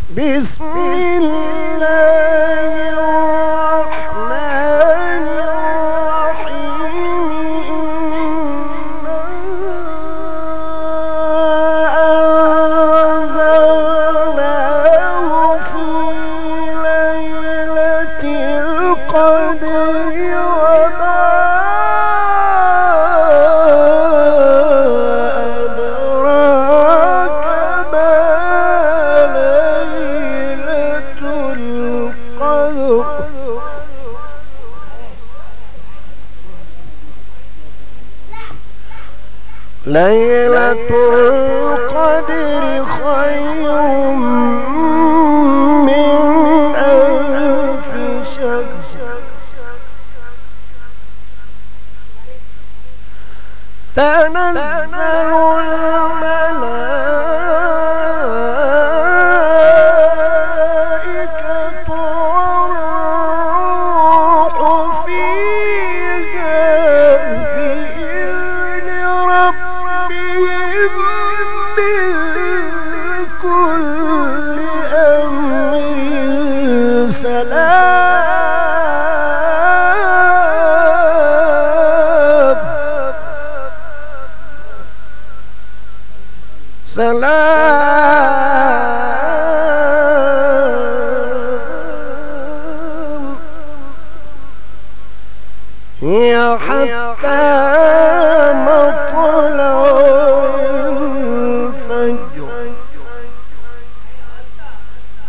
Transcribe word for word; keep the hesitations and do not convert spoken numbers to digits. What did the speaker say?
بسم الله الرحمن الرحيم أنزلناه في ليلة القدر وما أدراك ما ليلة القدر ليلة القدر خير من ألف شهر تنزل الملائكة والروح فيها بإذن ربهم من كل أمر سلام سلام هي حتى مطلع